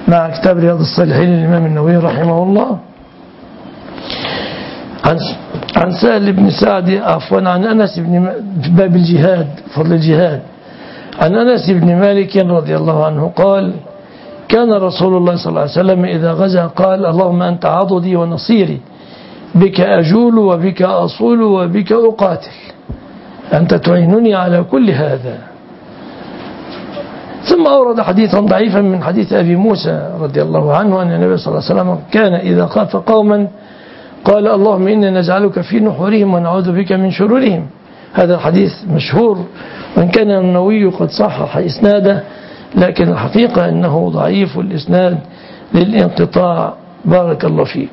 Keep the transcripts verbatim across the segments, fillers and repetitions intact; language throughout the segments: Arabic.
مع كتاب رياض الصالحين للإمام النووي رحمه الله. عن عن سهل بن سعد عفوا عن أنس بن في باب الجهاد فضل الجهاد عن أنس بن مالك رضي الله عنه قال كان رسول الله صلى الله عليه وسلم إذا غزا قال اللهم أنت عضدي ونصيري بك أجول وبك أصول وبك أقاتل أنت تعينني على كل هذا. ثم أورد حديثا ضعيفا من حديث أبي موسى رضي الله عنه أن النبي صلى الله عليه وسلم كان إذا خاف قوما قال اللهم إنا نجعلك في نحورهم ونعوذ بك من شرورهم. هذا الحديث مشهور وإن كان النووي قد صحح إسناده لكن الحقيقة أنه ضعيف الإسناد للانقطاع. بارك الله فيك.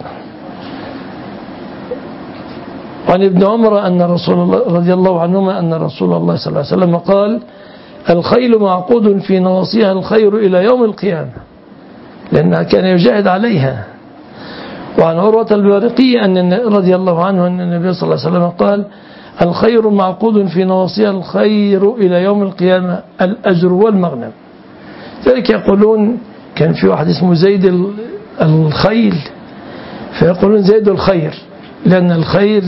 وعن ابن عمر أن رسول الله رضي الله عنهما أن رسول الله صلى الله عليه وسلم قال الخيل معقود في نواصيها الخير إلى يوم القيامة لأنها كان يجاهد عليها. وعن عروة البارقي أن رضي الله عنه أن النبي صلى الله عليه وسلم قال الخير معقود في نواصيها الخير إلى يوم القيامة الأجر والمغنم. ذلك يقولون كان في واحد اسمه زيد الخيل فيقولون زيد الخير لأن الخير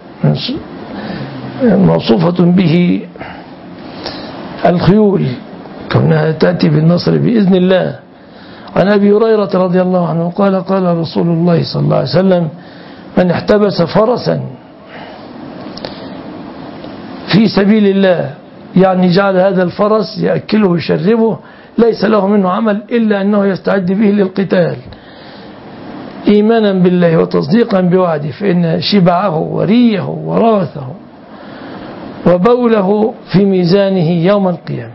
موصوفة به الخيول كونها تأتي بالنصر بإذن الله. عن أبي هريرة رضي الله عنه قال قال رسول الله صلى الله عليه وسلم من احتبس فرسا في سبيل الله يعني جعل هذا الفرس يأكله ويشربه ليس له منه عمل إلا أنه يستعد به للقتال إيمانا بالله وتصديقا بوعده فإن شبعه وريه وروثه وبوله في ميزانه يوم القيامة.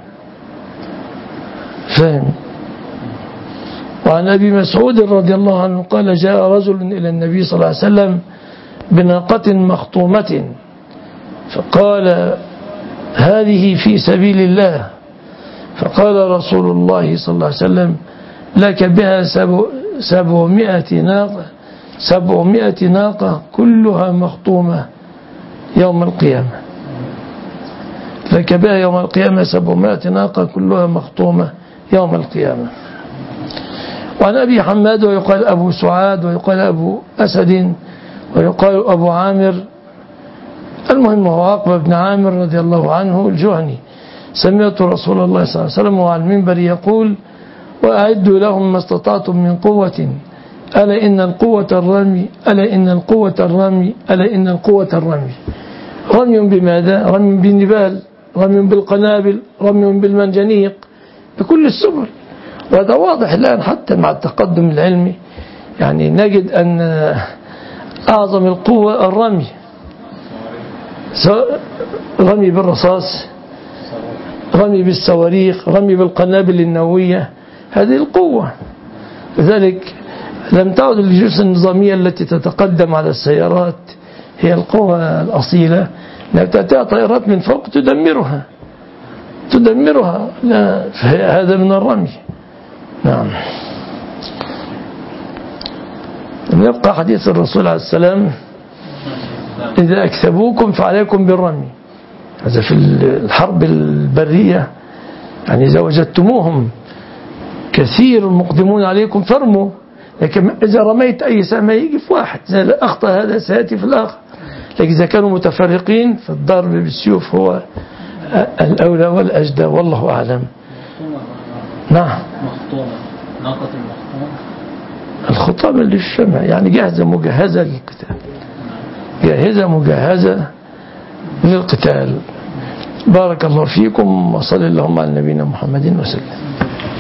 فهم. وعن أبي مسعود رضي الله عنه قال جاء رجل إلى النبي صلى الله عليه وسلم بناقة مخطومة فقال هذه في سبيل الله فقال رسول الله صلى الله عليه وسلم لك بها سبعمائة ناقة سبعمائة ناقة كلها مخطومة يوم القيامة لك بها يوم القيامة سبعمائة ناقة كلها مخطومة يوم القيامة. وعن أبي حماد ويقال أبو سعاد ويقال أبو أسد ويقال أبو عامر المهم هو عقبة بن عامر رضي الله عنه الجهني سمعت رسول الله صلى الله عليه وسلم وعلى المنبر يقول وأعدوا لهم ما استطعتم من قوة ألا إن القوة الرمي ألا إن القوة الرمي ألا إن القوة الرمي. رمي بماذا؟ رمي بالنبال رمي بالقنابل رمي بالمنجنيق بكل السبل. وهذا واضح الآن حتى مع التقدم العلمي يعني نجد أن أعظم القوة الرمي رمي بالرصاص رمي بالصواريخ رمي بالقنابل النووية هذه القوة. لذلك لم تعد الجيوش النظامية التي تتقدم على السيارات هي القوة الأصيلة لأنها تأتيها طائرات من فوق تدمرها تدمرها لا هذا من الرمي. نعم. يبقى حديث الرسول عليه السلام إذا أكسبوكم فعليكم بالرمي. هذا في الحرب البرية يعني إذا وجدتموهم كثير مقدمون عليكم فرموا لكن إذا رميت أي سهم يجي في واحد إذا أخطأ هذا سيأتي في الآخر. لكن إذا كانوا متفرقين فالضرب بالسيوف هو الأولى والأجدى والله أعلم. نعم. مخطومة ناقة المخطومة الخطامة اللي في الشمع يعني جاهزة مجهزة للقتال جاهزة مجهزة للقتال. بارك الله فيكم وصلى اللهم على نبينا محمد وسلم.